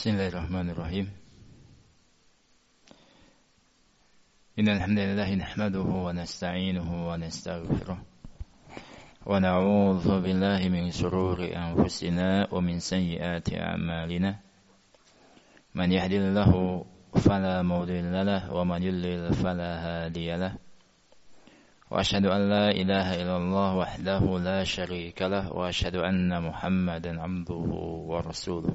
Bismillahirrahmanirrahim. Innal hamdalillah nahmaduhu wa nasta'inuhu wa nastaghfiruh wa na'udzu billahi min shururi anfusina wa min sayyiati a'malina. Man yahdihillahu fala mudilla lahu wa man yudlil fala hadiya lahu. Wa asyhadu an la ilaha illallah wahdahu la syarika lahu wa asyhadu anna Muhammadan 'abduhu wa rasuluh.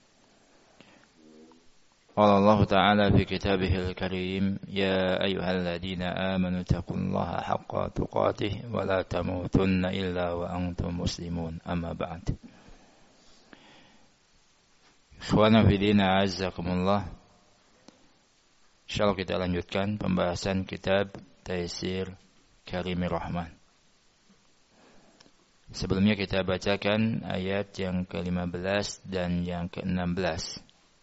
قال الله تعالى في كتابه الكريم يا أيها الذين آمنوا اتقوا الله حق تقاته ولا تموتن إلا وأنتم مسلمون أما بعد. Ikhwana fi din a'azzakumullah. Insyaallah kita lanjutkan pembahasan kitab Taysir Karimir Rahman. Sebelumnya kita bacakan ayat yang ke-15 dan yang ke-16.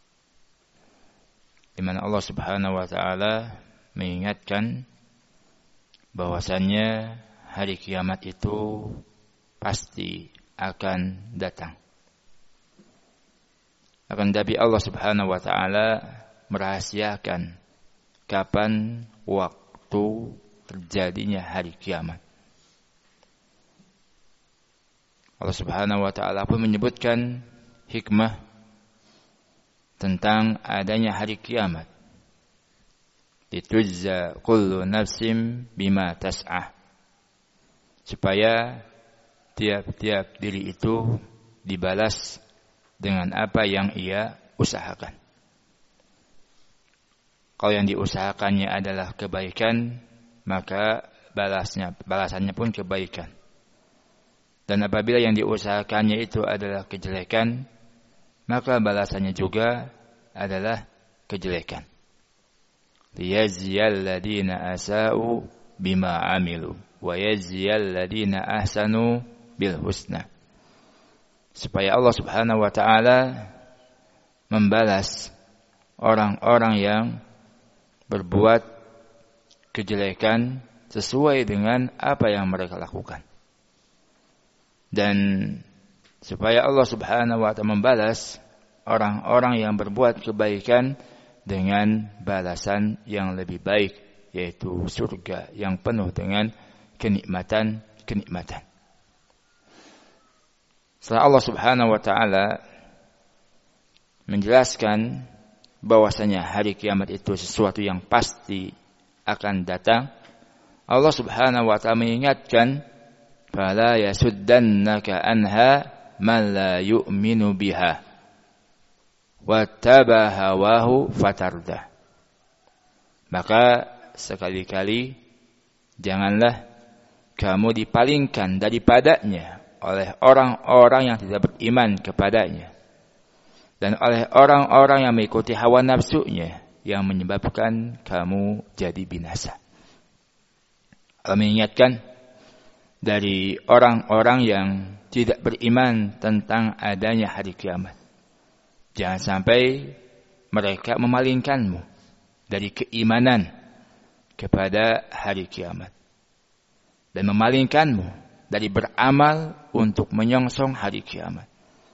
Di mana Allah Subhanahu wa taala mengingatkan bahwasannya hari kiamat itu pasti akan datang. Akan tapi Allah Subhanahu wa taala merahasiakan kapan waktu terjadinya hari kiamat. Allah Subhanahu wa taala pun menyebutkan hikmah tentang adanya hari kiamat. Litujza kullu nafsin bima tas'ah. Supaya tiap-tiap diri itu dibalas dengan apa yang ia usahakan. Kalau yang diusahakannya adalah kebaikan, maka balasannya pun kebaikan. Dan apabila yang diusahakannya itu adalah kejelekan, maka balasannya juga adalah kejelekan. Liyajziyal ladina asa'u bima amilu wa yajziyal ladina ahsanu bil husna. Supaya Allah Subhanahu wa taala membalas orang-orang yang berbuat kejelekan sesuai dengan apa yang mereka lakukan. Dan supaya Allah Subhanahu wa ta'ala membalas orang-orang yang berbuat kebaikan dengan balasan yang lebih baik, yaitu surga yang penuh dengan kenikmatan-kenikmatan. Setelah Allah Subhanahu wa ta'ala menjelaskan bahwasanya hari kiamat itu sesuatu yang pasti akan datang, Allah Subhanahu wa ta'ala mengingatkan, fala yasuddannaka anha man la yu'minu biha wattaba hawahu fatardah. Maka sekali-kali janganlah kamu dipalingkan daripadanya oleh orang-orang yang tidak beriman kepadanya dan oleh orang-orang yang mengikuti hawa nafsunya yang menyebabkan kamu jadi binasa. Allah mengingatkan dari orang-orang yang tidak beriman tentang adanya hari kiamat. Jangan sampai mereka memalingkanmu dari keimanan kepada hari kiamat dan memalingkanmu dari beramal untuk menyongsong hari kiamat.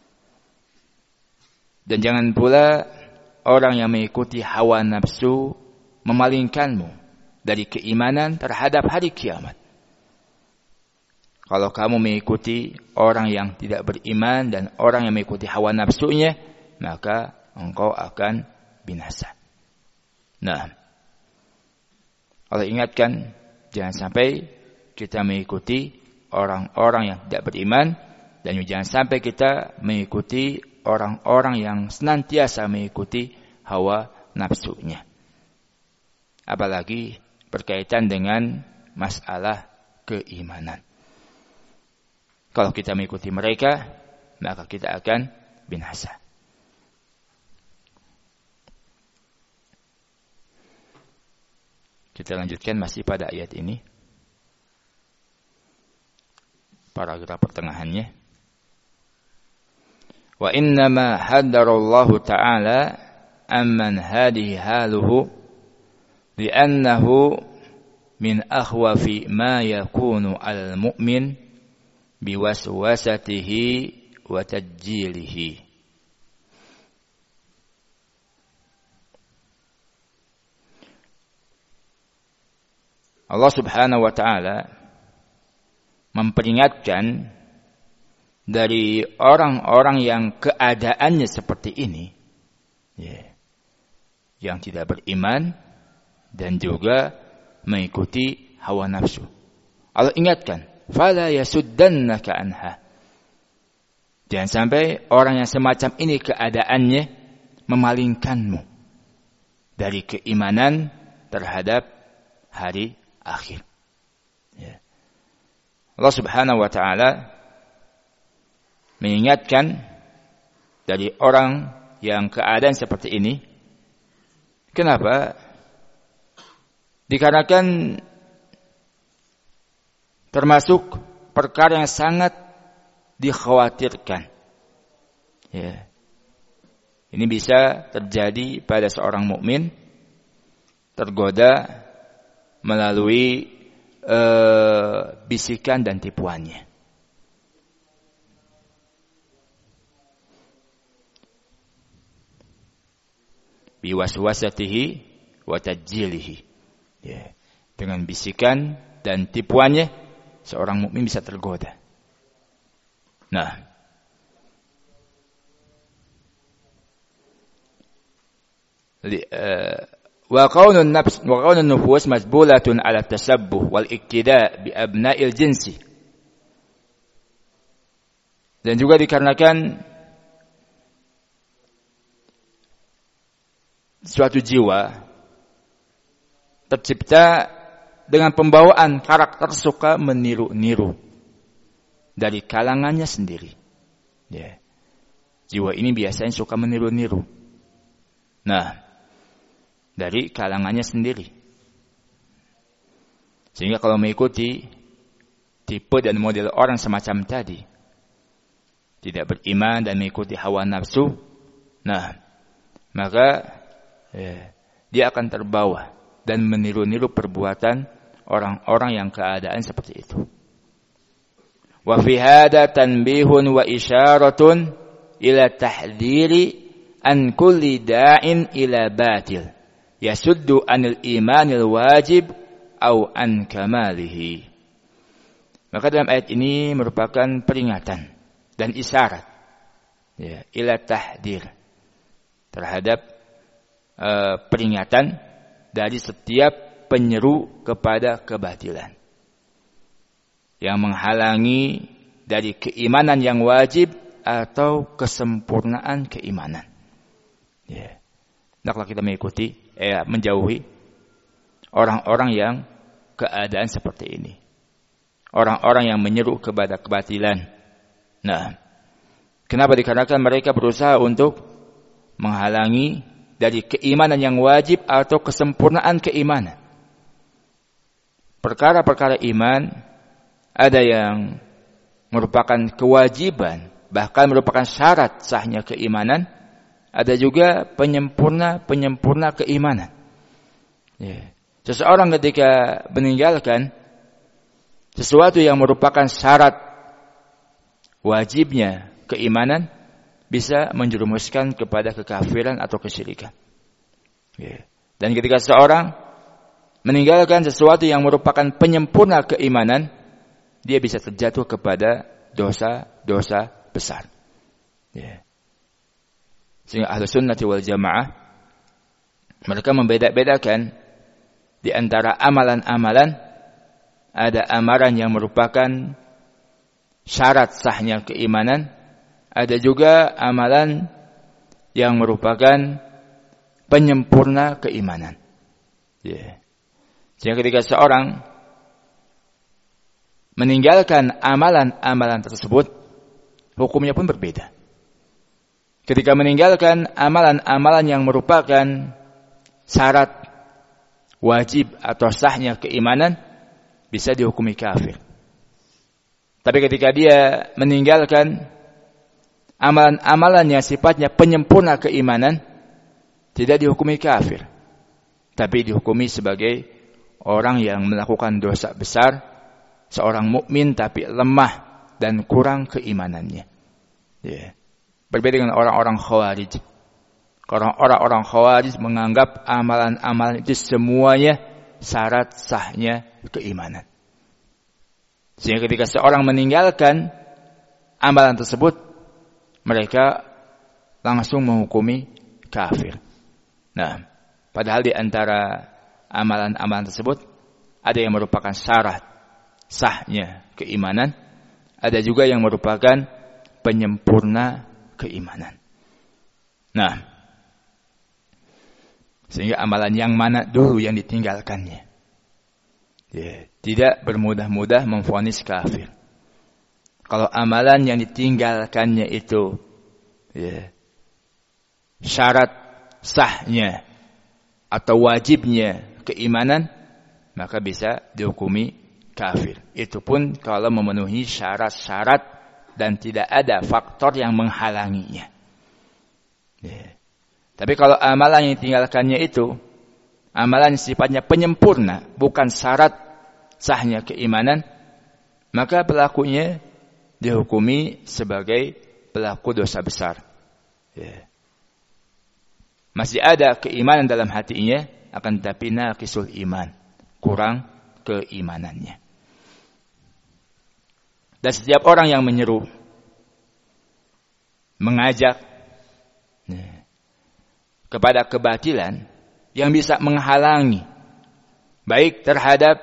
Dan jangan pula orang yang mengikuti hawa nafsu memalingkanmu dari keimanan terhadap hari kiamat. Kalau kamu mengikuti orang yang tidak beriman dan orang yang mengikuti hawa nafsunya, maka engkau akan binasa. Nah, Allah ingatkan, jangan sampai kita mengikuti orang-orang yang tidak beriman, dan jangan sampai kita mengikuti orang-orang yang senantiasa mengikuti hawa nafsunya. Apalagi berkaitan dengan masalah keimanan. Kalau kita mengikuti mereka, maka kita akan binasa. Kita lanjutkan masih pada ayat ini. Paragraf pertengahannya. Wa innama haddarallahu ta'ala amman hadihi haluhu li'annahu min akhwafi ma yakunu al-mu'min biwaswasatihi wa tajjilihi. Allah Subhanahu wa taala memperingatkan dari orang-orang yang keadaannya seperti ini, yang tidak beriman dan juga mengikuti hawa nafsu. Allah ingatkan, fala yasuddannaka anha. Jangan sampai orang yang semacam ini keadaannya memalingkanmu dari keimanan terhadap hari akhir. Allah Subhanahu wa taala mengingatkan dari orang yang keadaan seperti ini. Kenapa? Dikarenakan termasuk perkara yang sangat dikhawatirkan. Ini bisa terjadi pada seorang mukmin tergoda melalui bisikan dan tipuannya. Biwaswasatihi wa tajjilihi. Dengan bisikan dan tipuannya seorang mukmin bisa tergoda. Nah, wa qaulun nufus masbulatun ala tasabbuh wal iktida bi abna'il jinsi. Dan juga dikarenakan suatu jiwa tercipta dengan pembawaan karakter suka meniru-niru dari kalangannya sendiri. Jiwa ini biasanya suka meniru-niru. Nah, dari kalangannya sendiri. Sehingga kalau mengikuti tipe dan model orang semacam tadi, tidak beriman dan mengikuti hawa nafsu, nah, maka dia akan terbawa dan meniru-niru perbuatan orang-orang yang keadaan seperti itu. Wa fi hada tanbihun wa isyaratun ila tahdhiri an kulli da'in ila batil yasuddu anil imanil wajib au an kamalihi. Maka dalam ayat ini merupakan peringatan dan isyarat ila tahdhir terhadap peringatan dari setiap penyeru kepada kebatilan yang menghalangi dari keimanan yang wajib atau kesempurnaan keimanan. Hendaklah kita mengikuti, menjauhi orang-orang yang keadaan seperti ini. Orang-orang yang menyeru kepada kebatilan. Nah, kenapa? Dikarenakan mereka berusaha untuk menghalangi dari keimanan yang wajib atau kesempurnaan keimanan. Perkara-perkara iman ada yang merupakan kewajiban, bahkan merupakan syarat sahnya keimanan. Ada juga penyempurna keimanan. Seseorang ketika meninggalkan sesuatu yang merupakan syarat wajibnya keimanan, bisa menjerumuskan kepada kekafiran atau kesyirikan. Dan ketika seorang meninggalkan sesuatu yang merupakan penyempurna keimanan, dia bisa terjatuh kepada dosa-dosa besar. Sehingga Ahlus Sunnati wal Jamaah mereka membeda-bedakan di antara amalan-amalan. Ada amalan yang merupakan syarat sahnya keimanan, ada juga amalan yang merupakan penyempurna keimanan. Sehingga ketika seorang meninggalkan amalan-amalan tersebut, hukumnya pun berbeda. Ketika meninggalkan amalan-amalan yang merupakan syarat wajib atau sahnya keimanan, bisa dihukumi kafir. Tapi ketika dia meninggalkan amalan-amalan yang sifatnya penyempurna keimanan, tidak dihukumi kafir, tapi dihukumi sebagai orang yang melakukan dosa besar, seorang mukmin tapi lemah dan kurang keimanannya. Berbeda dengan orang-orang Khawarij. Orang-orang Khawarij menganggap amalan-amalan itu semuanya syarat sahnya keimanan. Sehingga ketika seorang meninggalkan amalan tersebut, mereka langsung menghukumi kafir. Nah, padahal di antara amalan-amalan tersebut ada yang merupakan syarat sahnya keimanan, ada juga yang merupakan penyempurna keimanan. Nah, sehingga amalan yang mana dulu yang ditinggalkannya, tidak bermudah-mudah memvonis kafir. Kalau amalan yang ditinggalkannya itu syarat sahnya atau wajibnya keimanan, maka bisa dihukumi kafir. Itu pun kalau memenuhi syarat-syarat dan tidak ada faktor yang menghalanginya. Tapi kalau amalan yang ditinggalkannya itu amalan sifatnya penyempurna, bukan syarat sahnya keimanan, maka pelakunya dihukumi sebagai pelaku dosa besar. Masih ada keimanan dalam hatinya, akan tetapi naqisul iman, kurang keimanannya. Dan setiap orang yang menyeru, mengajak kepada kebatilan yang bisa menghalangi baik terhadap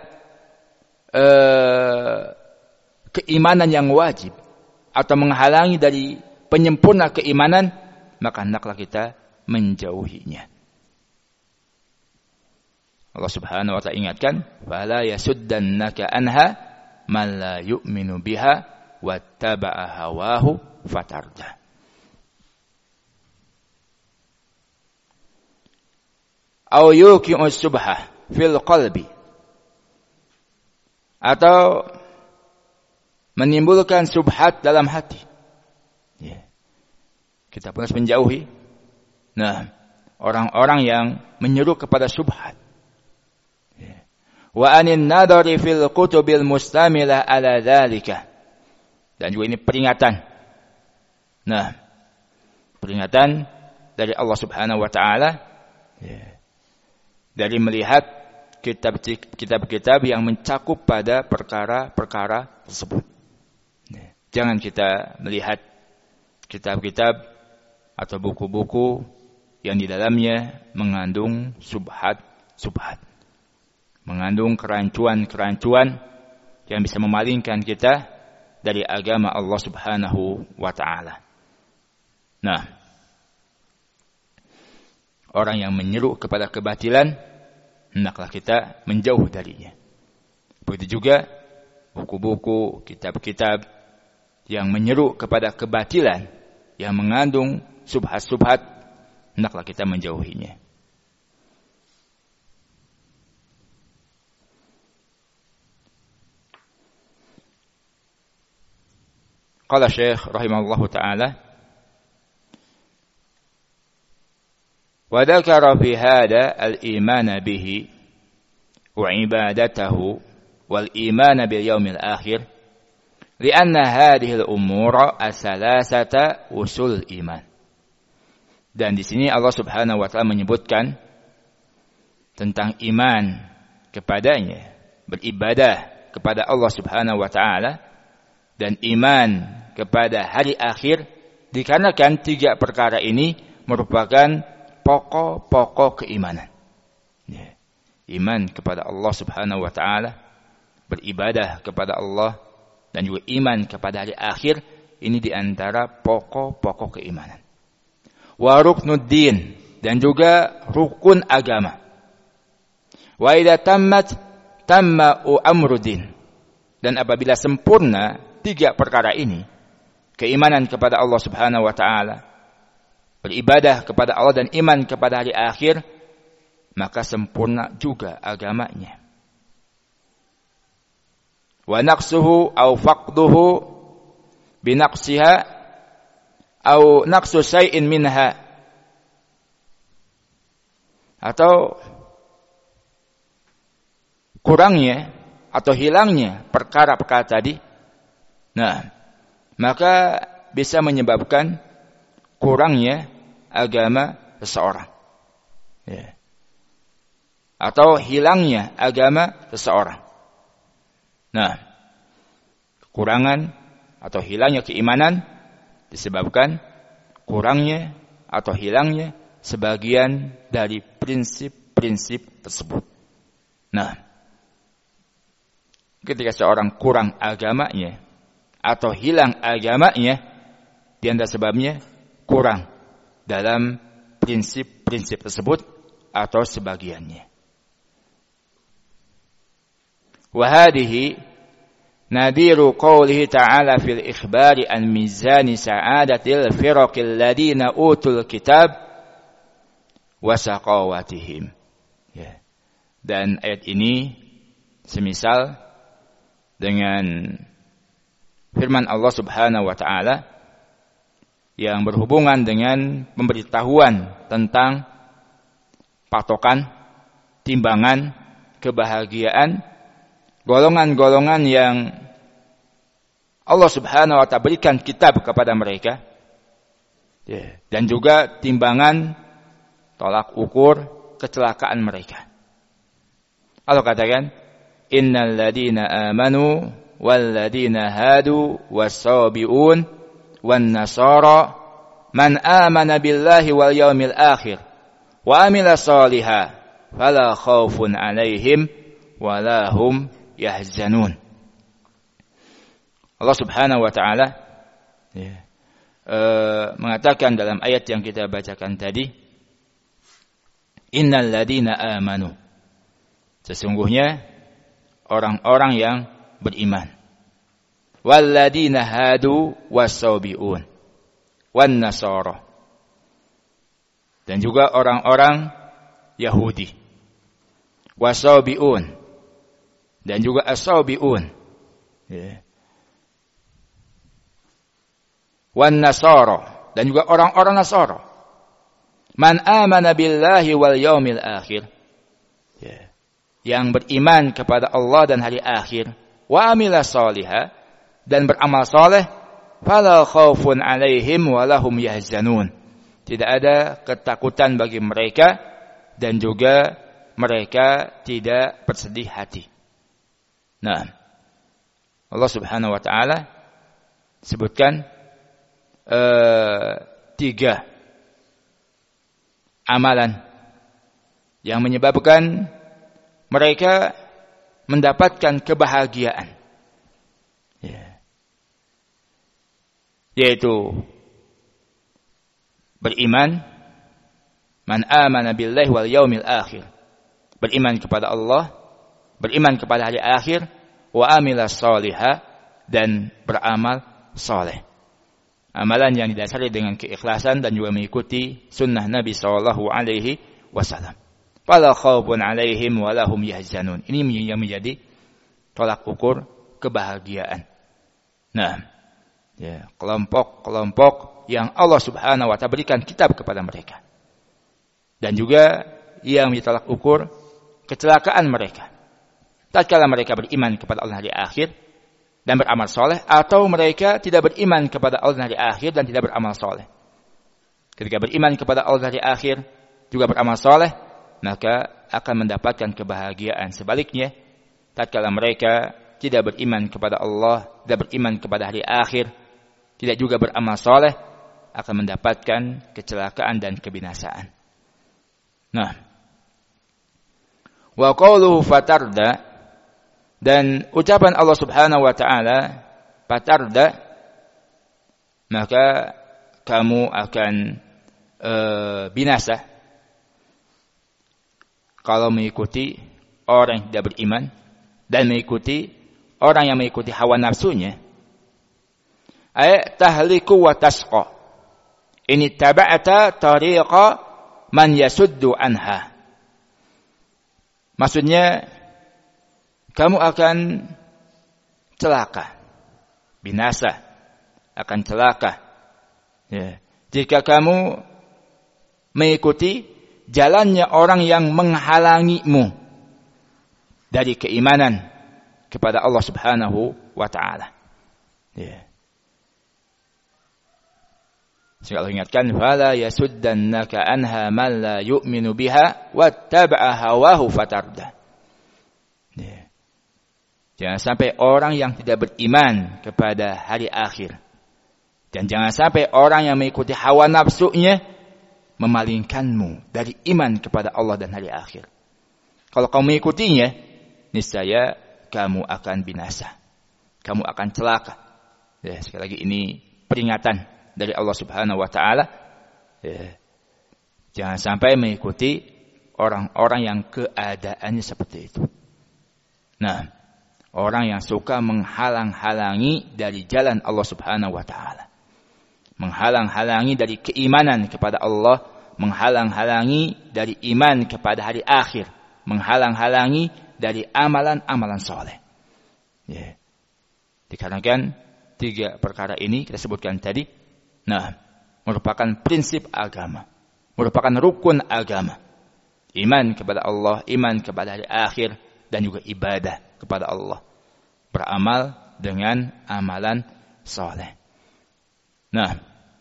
keimanan yang wajib atau menghalangi dari penyempurna keimanan, maka hendaklah kita menjauhinya. Allah Subhanahu wa ta'ala ingatkan, "Fala yasuddannaka anha man la yu'minu biha wattaba'a hawahu fatarda." Au yuqi'u subhah fil qalbi, atau menimbulkan subhat dalam hati. Kita pun harus menjauhi. Nah, orang-orang yang menyeru kepada subhat. Wa anin nadari fil kutubil mustamilah ala dzalika. Dan juga ini peringatan. Nah, peringatan dari Allah Subhanahu wa ta'ala dari melihat kitab-kitab yang mencakup pada perkara-perkara tersebut. Jangan kita melihat kitab-kitab atau buku-buku yang di dalamnya mengandung subhat, mengandung kerancuan-kerancuan yang bisa memalingkan kita dari agama Allah Subhanahu wa ta'ala. Nah, orang yang menyeru kepada kebatilan, hendaklah kita menjauh darinya. Begitu juga buku-buku, kitab-kitab yang menyeru kepada kebatilan, yang mengandung subhat-subhat, hendaklah kita menjauhinya. Qala Syekh rahimahullahu ta'ala, wa dzakara fi hada al-iman bihi wa ibadatahu wal iman bil yaumil akhir li'anna hadhihi al-umura as-salasata usul iman. Dan di sini Allah Subhanahu wa ta'ala menyebutkan tentang iman kepadanya, beribadah kepada Allah Subhanahu wa ta'ala, dan iman kepada hari akhir, dikarenakan tiga perkara ini merupakan pokok-pokok keimanan. Iman kepada Allah Subhanahu wa ta'ala, beribadah kepada Allah, dan juga iman kepada hari akhir, ini diantara pokok-pokok keimanan. Wa ruknuddin, dan juga rukun agama. Wa idza tammat tamma amruddin, dan apabila sempurna tiga perkara ini, keimanan kepada Allah Subhanahu wa ta'ala, beribadah kepada Allah, dan iman kepada hari akhir, maka sempurna juga agamanya. Wa naqsuhu aw faqduhu binaqsiha aw naqsu syai'in minha, atau kurangnya atau hilangnya perkara-perkara tadi, nah, maka bisa menyebabkan kurangnya agama seseorang. atau hilangnya agama seseorang. Nah, kekurangan atau hilangnya keimanan disebabkan kurangnya atau hilangnya sebagian dari prinsip-prinsip tersebut. Nah, ketika seorang kurang agamanya atau hilang agamanya, di antara sebabnya kurang dalam prinsip-prinsip tersebut atau sebagiannya. Wa hadhihi nadiru qawlihi ta'ala fil ikhbari an mizani sa'adatil firaqil ladina utul kitab wa saqawatihim. Ya. Dan ayat ini semisal dengan firman Allah Subhanahu wa taala yang berhubungan dengan pemberitahuan tentang patokan, timbangan, kebahagiaan golongan-golongan yang Allah Subhanahu wa taala berikan kitab kepada mereka. Ya. Dan juga timbangan tolak ukur kecelakaan mereka. Allah katakan, innal ladina amanu wal ladina hadu was-sabiun wan nasara man amana billahi wal yaumil akhir wa amila shalihan fala khaufun alaihim wala hum yahzanun. Allah Subhanahu wa taala mengatakan dalam ayat yang kita bacakan tadi, innal ladina amanu, sesungguhnya orang-orang yang beriman, walladina hadu was-sabiun wan nasara, dan juga orang-orang Yahudi, was-sabiun, dan juga as-sabiun, wan nasara, dan juga orang-orang Nasara, man amana billahi wal yaumil akhir, yang beriman kepada Allah dan hari akhir, wa amila shalihan, dan beramal saleh, fala khaufun alaihim wa lahum yahzanun, tidak ada ketakutan bagi mereka dan juga mereka tidak bersedih hati. Nah, Allah Subhanahu wa taala sebutkan 3 amalan yang menyebabkan mereka mendapatkan kebahagiaan, yaitu beriman, man amana billahi wal yaumil akhir, beriman kepada Allah, beriman kepada hari akhir, wa amila shalihan, dan beramal saleh. Amalan yang didasari dengan keikhlasan dan juga mengikuti sunnah Nabi sallallahu alaihi wasallam. Fala khaufun alaihim wa lahum yahzanun. Ini yang menjadi tolak ukur kebahagiaan. Nah, kelompok-kelompok yang Allah Subhanahu wa taala berikan kitab kepada mereka. Dan juga yang menjadi tolak ukur kecelakaan mereka, tatkala mereka beriman kepada Allah hari akhir dan beramal soleh, atau mereka tidak beriman kepada Allah hari akhir dan tidak beramal soleh. Ketika beriman kepada Allah hari akhir juga beramal soleh, maka akan mendapatkan kebahagiaan. Sebaliknya, tatkala mereka tidak beriman kepada Allah, tidak beriman kepada hari akhir, tidak juga beramal soleh, akan mendapatkan kecelakaan dan kebinasaan. Nah, wa qawluhu fatarda, dan ucapan Allah Subhanahu wa taala fatarda, maka kamu akan binasa kalau mengikuti orang yang tidak beriman dan mengikuti orang yang mengikuti hawa nafsunya. Ay tahliku wa tasqa in ittaba'ta tariqa man yasuddu anha. Maksudnya, kamu akan celaka, binasa, akan celaka, jika kamu mengikuti jalannya orang yang menghalangimu dari keimanan kepada Allah Subhanahu wa taala. Sehingga Allah ingatkan, "Fala yasuddannaka anha man la yu'minu biha wattaba'a hawahu fatarda." Jangan sampai orang yang tidak beriman kepada hari akhir. Dan jangan sampai orang yang mengikuti hawa nafsunya memalingkanmu dari iman kepada Allah dan hari akhir. Kalau kamu mengikutinya, niscaya kamu akan binasa. Kamu akan celaka. Ya, sekali lagi ini peringatan dari Allah Subhanahu wa taala. Ya, jangan sampai mengikuti orang-orang yang keadaannya seperti itu. Nah, orang yang suka menghalang-halangi dari jalan Allah Subhanahu wa taala. Menghalang-halangi dari keimanan kepada Allah, menghalang-halangi dari iman kepada hari akhir, menghalang-halangi dari amalan-amalan soleh. Ya. Dikarenakan 3 perkara ini kita sebutkan tadi, nah, merupakan prinsip agama, merupakan rukun agama. Iman kepada Allah, iman kepada hari akhir, dan juga ibadah kepada Allah. Beramal dengan amalan soleh. Nah,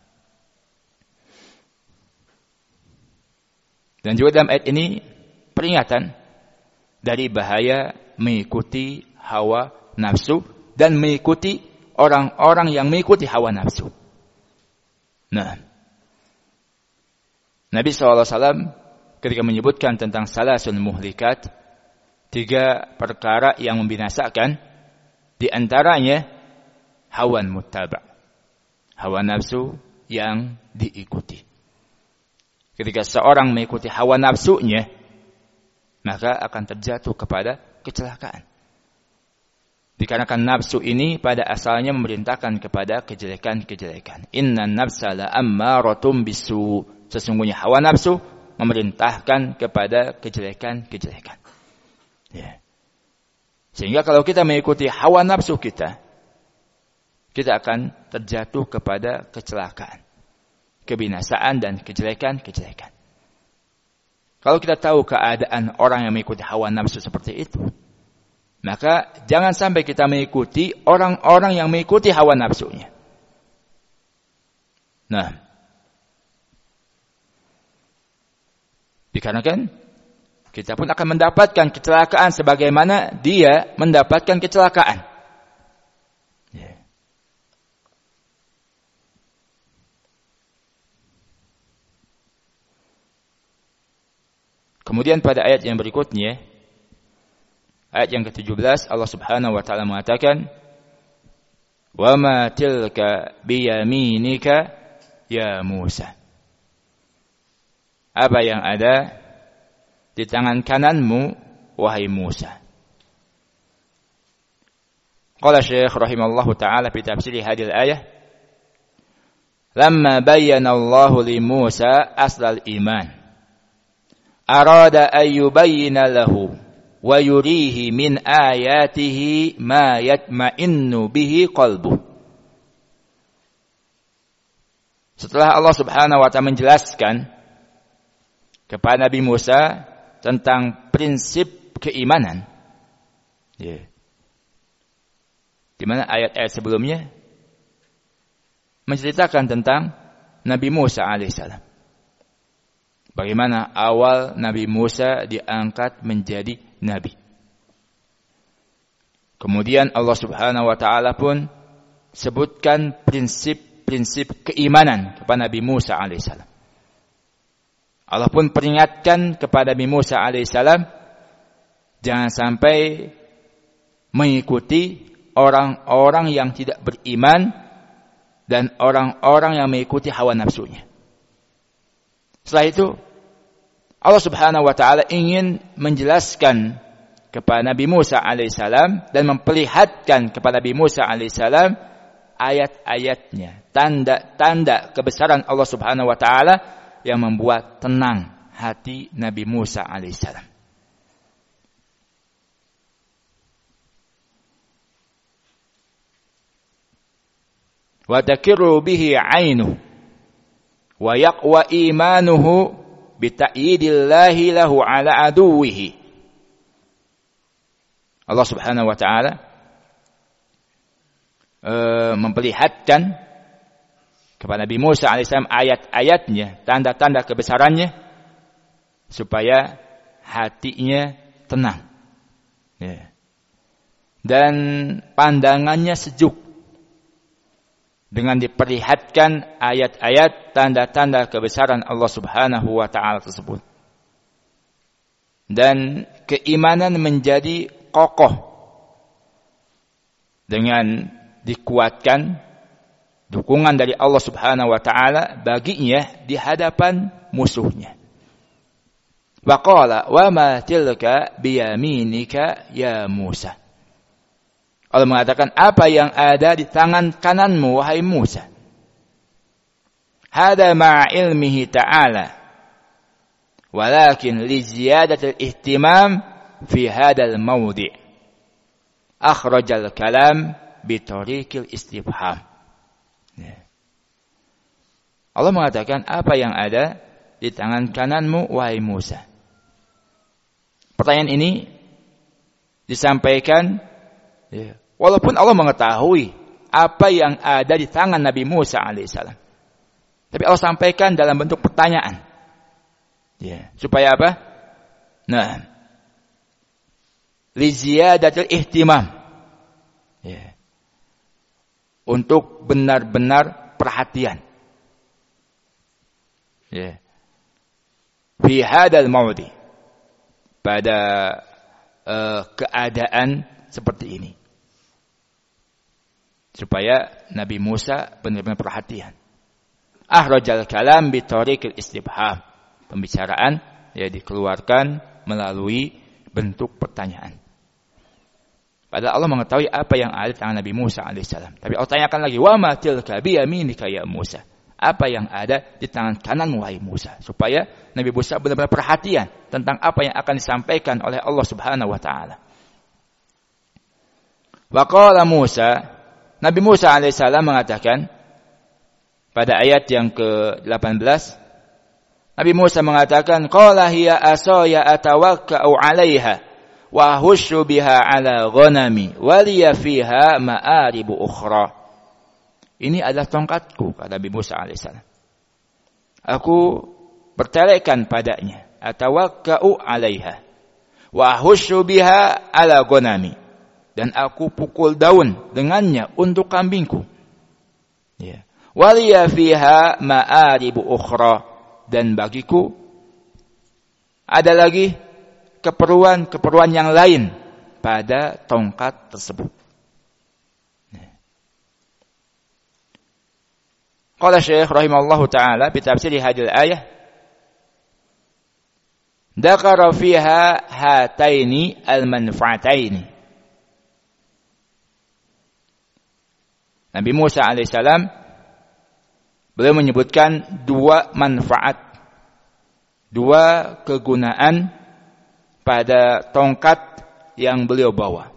dan juga dalam ayat ini peringatan dari bahaya mengikuti hawa nafsu dan mengikuti orang-orang yang mengikuti hawa nafsu. Nah, Nabi SAW ketika menyebutkan tentang salasul muhlikat, 3 perkara yang membinasakan, di antaranya hawan muttaba', hawa nafsu yang diikuti. Ketika seorang mengikuti hawa nafsunya, maka akan terjatuh kepada kecelakaan. Dikarenakan nafsu ini pada asalnya memerintahkan kepada kejelekan-kejelekan. Innan nafsa la'ammaratun bisu. Sesungguhnya hawa nafsu memerintahkan kepada kejelekan-kejelekan. Ya. Sehingga kalau kita mengikuti hawa nafsu kita akan terjatuh kepada kecelakaan, kebinasaan dan kejelekan-kejelekan. Kalau kita tahu keadaan orang yang mengikuti hawa nafsu seperti itu, maka jangan sampai kita mengikuti orang-orang yang mengikuti hawa nafsunya. Nah, dikarenakan kita pun akan mendapatkan kecelakaan sebagaimana dia mendapatkan kecelakaan. Yeah. Kemudian pada ayat yang berikutnya, ayat yang ke-17, Allah Subhanahu wa taala mengatakan, "Wa ma tilka biyaminika ya Musa." Apa yang ada di tangan kananmu wahai Musa? Qala Syekh rahimallahu taala fi tafsir hadhihi al-ayah, "Lamma bayyana Allah li Musa aslal iman, arada an yubayyana lahu wa yurihi min ayatihi ma yatma'innu bihi qalbuh." Setelah Allah Subhanahu wa taala menjelaskan kepada Nabi Musa tentang prinsip keimanan, ya. Di mana ayat-ayat sebelumnya menceritakan tentang Nabi Musa alaihissalam. Bagaimana awal Nabi Musa diangkat menjadi nabi. Kemudian Allah Subhanahu wa taala pun sebutkan prinsip-prinsip keimanan kepada Nabi Musa alaihissalam. Allah pun peringatkan kepada Nabi Musa alaihissalam, jangan sampai mengikuti orang-orang yang tidak beriman dan orang-orang yang mengikuti hawa nafsunya. Setelah itu Allah Subhanahu wa taala ingin menjelaskan kepada Nabi Musa alaihissalam dan memperlihatkan kepada Nabi Musa alaihissalam ayat-ayatnya, tanda-tanda kebesaran Allah Subhanahu wa taala yang membuat tenang hati Nabi Musa alaihissalam. Wa takirru bihi 'ainuhu wa yaqwa imanuhu bi ta'yidillahi lahu 'ala aduwwihi. Allah Subhanahu wa taala memperlihatkan kepada Nabi Musa alaihissalam ayat-ayatnya, tanda-tanda kebesarannya, supaya hatinya tenang. Ya. Dan pandangannya sejuk dengan diperlihatkan ayat-ayat tanda-tanda kebesaran Allah Subhanahu wa taala tersebut. Dan keimanan menjadi kokoh dengan dikuatkan dukungan dari Allah Subhanahu wa taala baginya di hadapan musuhnya. Wa qala wa ma tilka biyaminika ya Musa. Allah mengatakan, apa yang ada di tangan kananmu wahai Musa? Hada ma'a ilmihi ta'ala. Walakin li ziyadatil ihtimam fi hadal mawdi' akhrajal kalam bi tariqil istifham. Allah mengatakan, apa yang ada di tangan kananmu wahai Musa? Pertanyaan ini disampaikan walaupun Allah mengetahui apa yang ada di tangan Nabi Musa alaihissalam, tapi Allah sampaikan dalam bentuk pertanyaan. Supaya apa? Nah, li ziyadatil ihtimam. Untuk benar-benar perhatian. Fi hadal mawdi. Pada keadaan seperti ini. Supaya Nabi Musa benar-benar perhatian. Akhrajal kalam bi tariqil istifham. Pembicaraan dikeluarkan melalui bentuk pertanyaan. Padahal Allah mengetahui apa yang ada di tangan Nabi Musa alaihissalam. Tapi Allah tanyakan lagi, wa ma tilka biyaminika ya Musa. Apa yang ada di tangan kanan wahai Musa. Supaya Nabi Musa benar-benar perhatian tentang apa yang akan disampaikan oleh Allah Subhanahu wa taala. Wa qala Musa, Nabi Musa alaihissalam mengatakan pada ayat yang ke-18, Nabi Musa mengatakan, qala hiya asaya atawakka'u 'alaiha wa husyu biha 'ala ghanami wa liya fiha ma'aribu ukhra. Ini adalah tongkatku, kata Nabi Musa alaihissalam. Aku bertelekan padanya, atawakka'u 'alaiha wa husyu biha 'ala ghanami, dan aku pukul daun dengannya untuk kambingku. Wa liya fiha ma'aribu ukhra, dan bagiku ada lagi keperluan yang lain pada tongkat tersebut. Qala Syekh rahimahullahu taala fi tafsir hadhihi al-ayah, dzakara fiha hataini al-manfa'ataini. Nabi Musa alaihissalam beliau menyebutkan dua manfaat, dua kegunaan pada tongkat yang beliau bawa.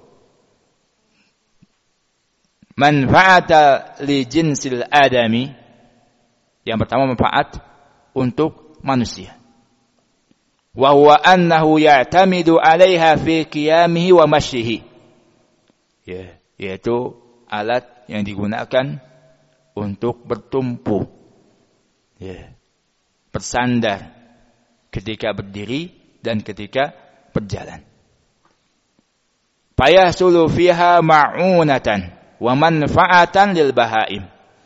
Manfa'ata li jinsil adami, yang pertama manfaat untuk manusia. Wa huwa annahu ya'tamidu 'alaiha fi qiyamihi wa mashyihi. Yaitu alat yang digunakan untuk bertumpu, bersandar ketika berdiri dan ketika berjalan. Fayahsulu fiha ma'unatan wa manfa'atan lil bahaim.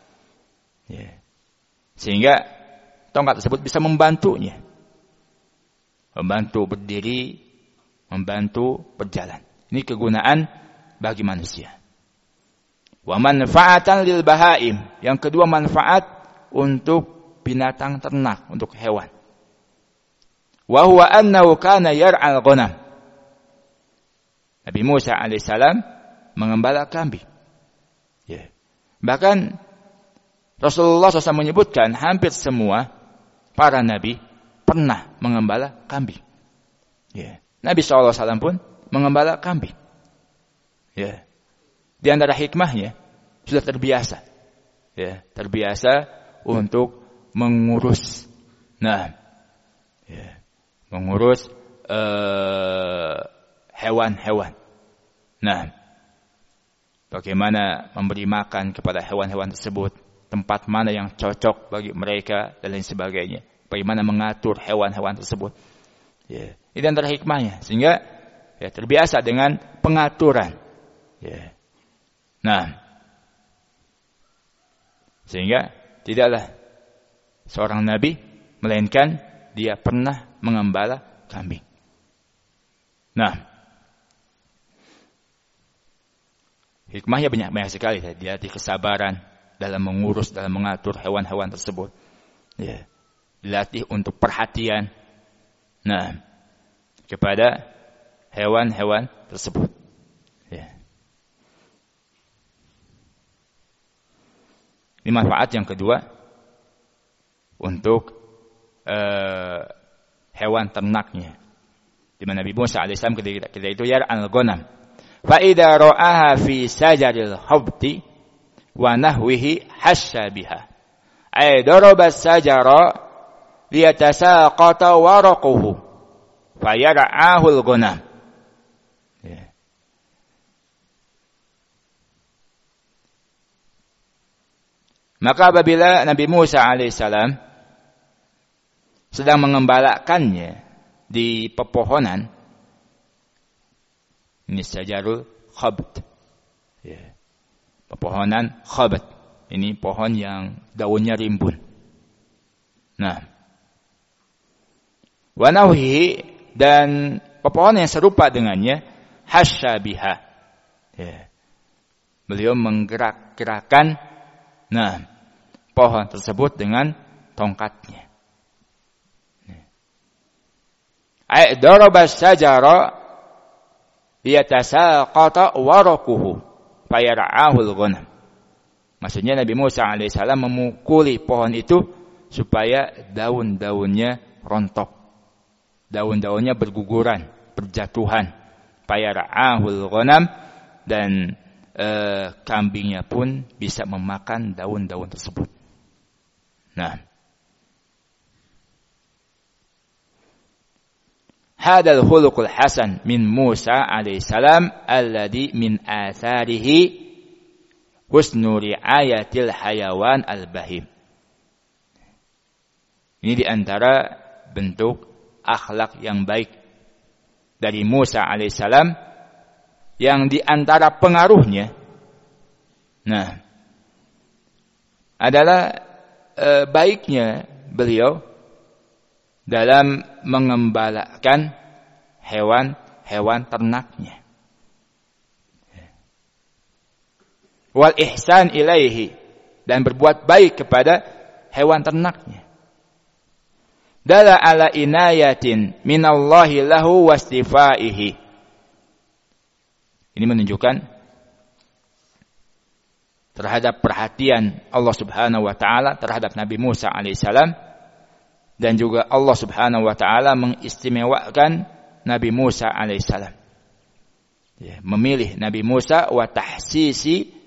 Sehingga tongkat tersebut bisa membantunya, membantu berdiri, membantu berjalan. Ini kegunaan bagi manusia. Wa manfa'atan lil bahaim, yang kedua manfaat untuk binatang ternak, untuk hewan. Wa huwa annahu kana yar'al ghanam. Nabi Musa alaihissalam mengembala kambing. Bahkan Rasulullah SAW menyebutkan hampir semua para nabi pernah mengembala kambing. Nabi SAW pun mengembala kambing. Di antara hikmahnya sudah terbiasa, terbiasa untuk mengurus, mengurus hewan-hewan. Bagaimana memberi makan kepada hewan-hewan tersebut, tempat mana yang cocok bagi mereka dan lain sebagainya. Bagaimana mengatur hewan-hewan tersebut. Ya. Ini antara hikmahnya. Sehingga ya, terbiasa dengan pengaturan. Ya. Nah, sehingga tidaklah seorang nabi melainkan dia pernah mengembala kambing. Nah, hikmahnya banyak sekali. Dia di kesabaran dalam mengurus, dalam mengatur hewan-hewan tersebut. Ya. Dilatih untuk perhatian. Nah, kepada hewan-hewan tersebut. Ya. Ini manfaat yang kedua untuk hewan ternaknya. Di mana Nabi Musa alaihissalam ketika itu yar'al ghanam. Fa idza ra'aha fi sajaril habti wa nahwihi hasya biha. Ay daraba sajara liyatasaqata waraquhu fayar'ahu al-ghanam. Ya. Maka apabila Nabi Musa alaihissalam sedang mengembalakannya di pepohonan, ini sajarul khabt, ya. Pepohonan khabt, ini pohon yang daunnya rimbun. Nah, wanauhi, dan pepohonan yang serupa dengannya, hasyabiha, ya. Beliau menggerak-gerakkan, nah, pohon tersebut dengan tongkatnya. Ay daraba sajara yatasaqata waraquhu fayar'ahu al-ghanam. Maksudnya Nabi Musa alaihissalam memukuli pohon itu supaya daun-daunnya rontok. Daun-daunnya berguguran, berjatuhan. Fayar'ahu al-ghanam, dan kambingnya pun bisa memakan daun-daun tersebut. Nah, hadal khuluqul hasan min Musa alaihissalam alladhi min atharihi husnu ri'ayatil hayawan al-bahim. Ini diantara bentuk akhlak yang baik dari Musa alaihissalam, yang diantara pengaruhnya, nah, adalah baiknya beliau dalam mengembalakan hewan-hewan ternaknya. Wal ihsan ilaihi, dan berbuat baik kepada hewan ternaknya. Dala ala inayatin minallahi lahu wastifaihi. Ini menunjukkan terhadap perhatian Allah Subhanahu wa taala terhadap Nabi Musa alaihissalam, dan juga Allah Subhanahu wa taala mengistimewakan Nabi Musa alaihissalam. Ya, memilih Nabi Musa wa tahsisi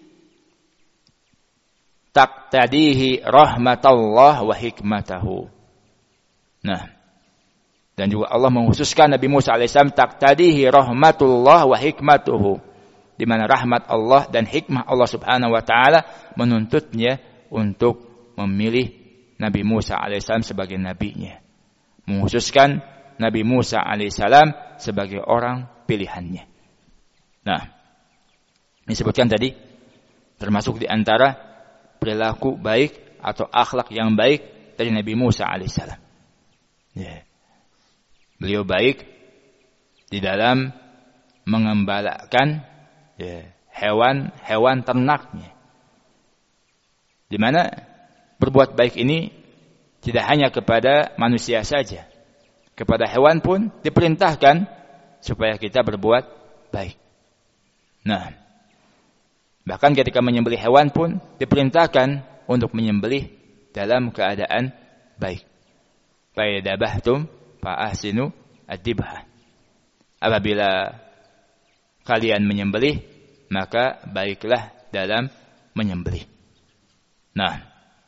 taqtadihi rahmatullah wa hikmatahu. Nah, dan juga Allah mengkhususkan Nabi Musa alaihissalam taqtadihi rahmatullah wa hikmatuhu, di mana rahmat Allah dan hikmah Allah Subhanahu wa taala menuntutnya untuk memilih Nabi Musa alaihissalam sebagai nabinya, mengkhususkan Nabi Musa alaihissalam sebagai orang pilihannya. Nah, disebutkan tadi termasuk di antara perilaku baik atau akhlak yang baik dari Nabi Musa alaihissalam. Ya. Beliau baik di dalam mengembalakan hewan-hewan ternaknya, di mana berbuat baik ini tidak hanya kepada manusia saja, kepada hewan pun diperintahkan supaya kita berbuat baik. Nah, bahkan ketika menyembelih hewan pun diperintahkan untuk menyembelih dalam keadaan baik. Fa idabahtum fa ahsinu ad-dibha. Apabila kalian menyembelih, maka baiklah dalam menyembelih. Nah,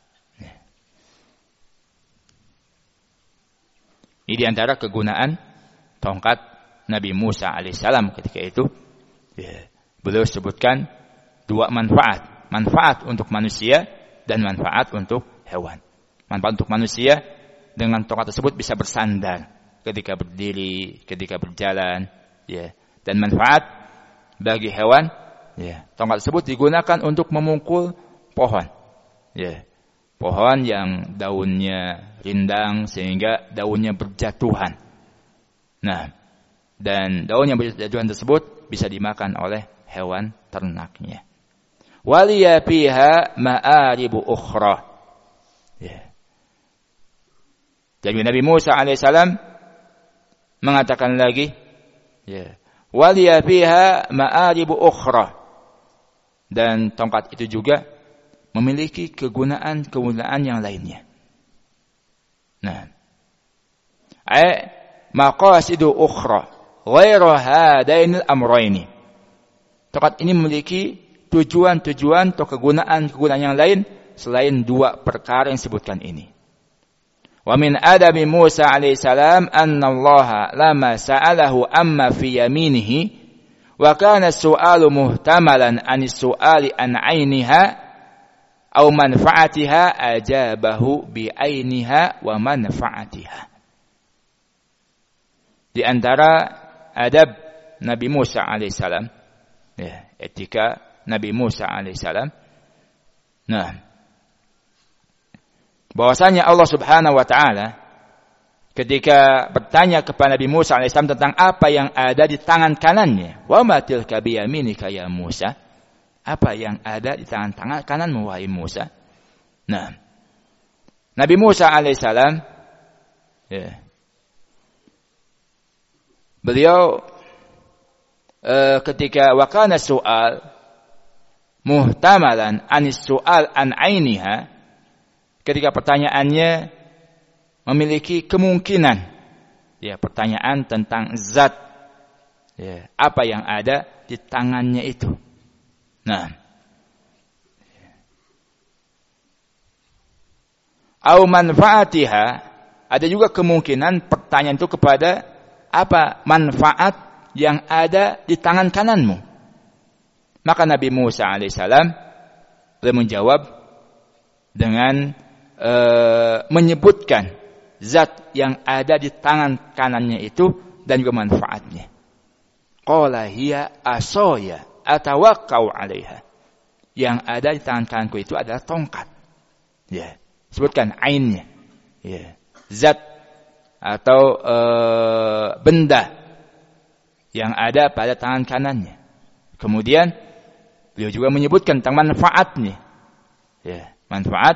ini diantara kegunaan tongkat Nabi Musa alaihissalam ketika itu. Ya, beliau sebutkan dua manfaat. Manfaat untuk manusia dan manfaat untuk hewan. Manfaat untuk manusia, dengan tongkat tersebut bisa bersandar ketika berdiri, ketika berjalan, ya. Dan manfaat bagi hewan, ya. Tongkat tersebut digunakan untuk memukul pohon, ya. Pohon yang daunnya rindang sehingga daunnya berjatuhan. Nah, dan daun yang berjatuhan tersebut bisa dimakan oleh hewan ternaknya. Waliya fiha ma'aribu ukhra. Ya. Jadi Nabi Musa alaihissalam mengatakan lagi, ya, waliya fiha ma'aribu ukhra. Dan tongkat itu juga memiliki kegunaan yang lainnya. Nah, maqasidu ukhra ghairu hadainil amrayni. Tongkat ini memiliki tujuan-tujuan atau kegunaan yang lain selain dua perkara yang disebutkan ini. Wa min adabi Musa alaihissalam anna Allah lama sa'alahu amma fi yaminihi wa kana as-su'alu muhtamalan an as-su'ali an 'ainiha aw manfaatiha ajabahu bi ainiha wa manfaatiha. Di antara adab Nabi Musa alaihissalam, ya, etika Nabi Musa alaihissalam, nah, bahwasanya Allah Subhanahu wa taala ketika bertanya kepada Nabi Musa alaihissalam tentang apa yang ada di tangan kanannya, wa ma tilka bi yaminika ya Musa, apa yang ada di tangan kananmu wahai Musa. Nah, Nabi Musa alaihissalam, ya, beliau ketika wakana soal muhtamalan anis soal an ainiha, ketika pertanyaannya memiliki kemungkinan, ya, pertanyaan tentang zat, ya, apa yang ada di tangannya itu. Nah, au manfaatiha, ada juga kemungkinan pertanyaan itu kepada apa manfaat yang ada di tangan kananmu. Maka Nabi Musa alaihissalam beliau menjawab dengan menyebutkan zat yang ada di tangan kanannya itu dan juga manfaatnya. Qala hiya asaya atawakkau 'alaiha. Yang ada di tangan kananku itu adalah tongkat. Ya, sebutkan ainnya. Ya, zat atau benda yang ada pada tangan kanannya. Kemudian beliau juga menyebutkan tentang manfaatnya. Ya, manfaat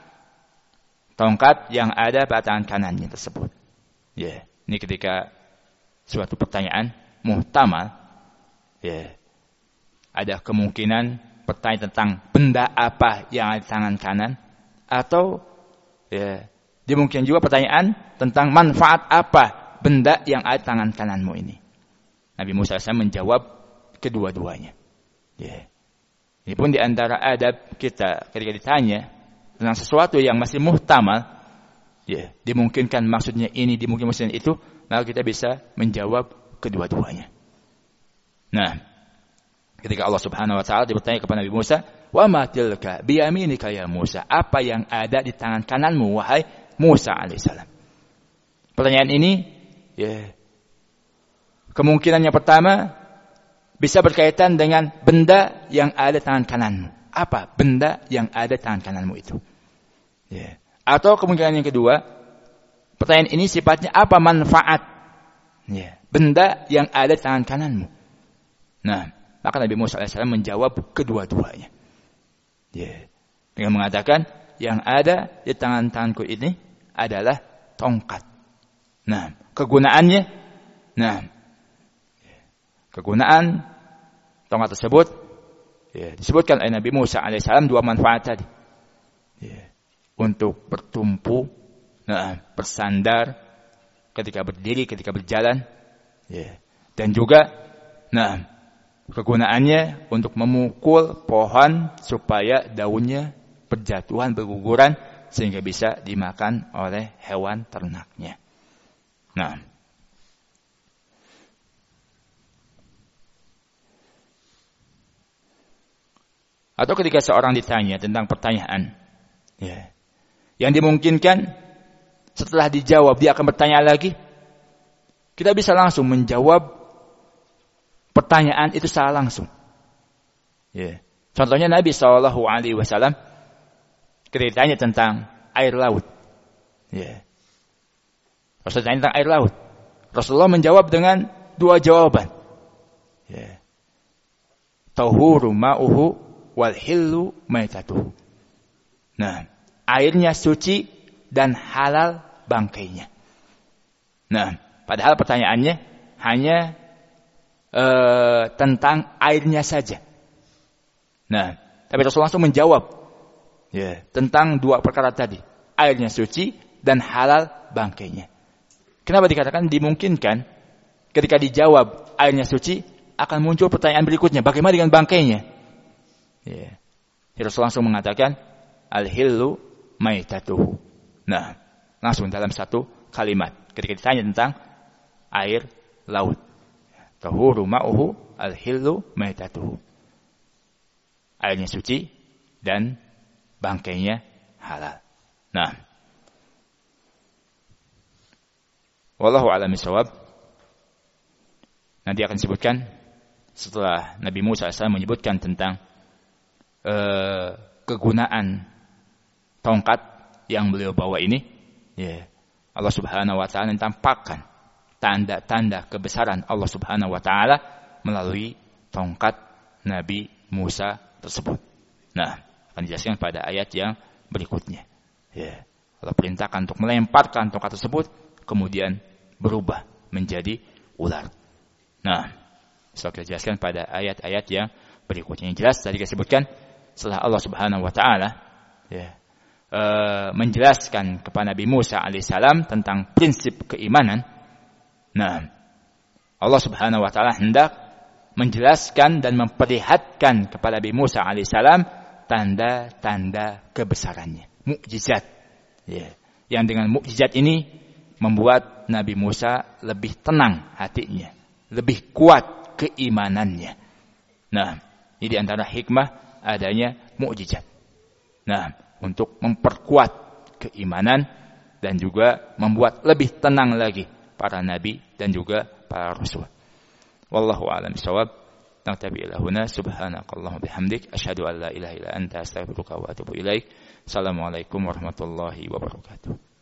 tongkat yang ada pada tangan kanannya tersebut. Ya, ini ketika suatu pertanyaan muhtamal, ya, ada kemungkinan bertanya tentang benda apa yang ada di tangan kanan, atau, ya, dimungkinkan juga pertanyaan tentang manfaat apa benda yang ada di tangan kananmu ini. Nabi Musa SAW menjawab kedua-duanya. Ya. Ini pun di antara adab kita ketika ditanya tentang sesuatu yang masih muhtamal, ya, dimungkinkan maksudnya ini, dimungkinkan maksudnya itu, maka kita bisa menjawab kedua-duanya. Nah, ketika Allah Subhanahu wa taala bertanya kepada Nabi Musa, "Wa ma tilka bi yaminika ya Musa?" Apa yang ada di tangan kananmu wahai Musa alaihissalam? Pertanyaan ini, ya, kemungkinan yang pertama bisa berkaitan dengan benda yang ada di tangan kananmu. Apa benda yang ada di tangan kananmu itu? Ya. Atau kemungkinan yang kedua, pertanyaan ini sifatnya apa manfaat, ya, benda yang ada di tangan kananmu. Nah, maka Nabi Musa AS menjawab kedua-duanya. Ya. Dengan mengatakan, yang ada di tangan-tanganku ini adalah tongkat. Nah, kegunaannya, nah, kegunaan tongkat tersebut, ya, disebutkan oleh Nabi Musa AS dua manfaat tadi. Ya. Untuk bertumpu, nah, bersandar ketika berdiri, ketika berjalan, ya. Dan juga, nah, kegunaannya untuk memukul pohon supaya daunnya berjatuhan, berguguran, sehingga bisa dimakan oleh hewan ternaknya. Nah, atau ketika seorang ditanya tentang pertanyaan Ya. Yang dimungkinkan setelah dijawab dia akan bertanya lagi. Kita bisa langsung menjawab pertanyaan itu secara langsung. Ya. Contohnya Nabi SAW ketika ditanya tentang air laut. Ya. Rasulullah tentang air laut. Rasulullah menjawab dengan dua jawaban. Ya. Tahuru ma'uhu wal hillu maitatuhu. Nah, airnya suci dan halal bangkainya. Nah, padahal pertanyaannya hanya tentang airnya saja. Nah, tapi Rasulullah langsung menjawab tentang dua perkara tadi. Airnya suci dan halal bangkainya. Kenapa dikatakan dimungkinkan ketika dijawab airnya suci akan muncul pertanyaan berikutnya. Bagaimana dengan bangkainya? Rasulullah langsung mengatakan al-hillu maitatuhu. Nah, langsung dalam satu kalimat. Ketika ditanya tentang air laut. Tahuru ma'uhu al-hillu maitatuhu. Airnya suci dan bangkainya halal. Nah. Wallahu a'lam bishawab. Nanti akan disebutkan setelah Nabi Musa AS menyebutkan tentang kegunaan tongkat yang beliau bawa ini. Allah Subhanahu wa taala tampakkan tanda-tanda kebesaran Allah Subhanahu wa taala melalui tongkat Nabi Musa tersebut. Nah, akan dijelaskan pada ayat yang berikutnya. Allah perintahkan untuk melemparkan tongkat tersebut, kemudian berubah menjadi ular. Nah, setelah kita jelaskan pada ayat-ayat yang berikutnya. Yang jelas tadi kita sebutkan setelah Allah Subhanahu wa taala menjelaskan kepada Nabi Musa alaihissalam tentang prinsip keimanan. Nah, Allah Subhanahu wa taala hendak menjelaskan dan memperlihatkan kepada Nabi Musa alaihissalam tanda-tanda kebesarannya, mukjizat. Yang dengan mukjizat ini membuat Nabi Musa lebih tenang hatinya, lebih kuat keimanannya. Nah, ini di antara hikmah adanya mukjizat. Nah, untuk memperkuat keimanan dan juga membuat lebih tenang lagi para nabi dan juga para rasul. Wallahu a'lam bishawab. Naktabi ila huna subhanakallahumma bihamdik asyhadu an la ilaha illa anta astaghfiruka wa atubu ilaik. Assalamualaikum warahmatullahi wabarakatuh.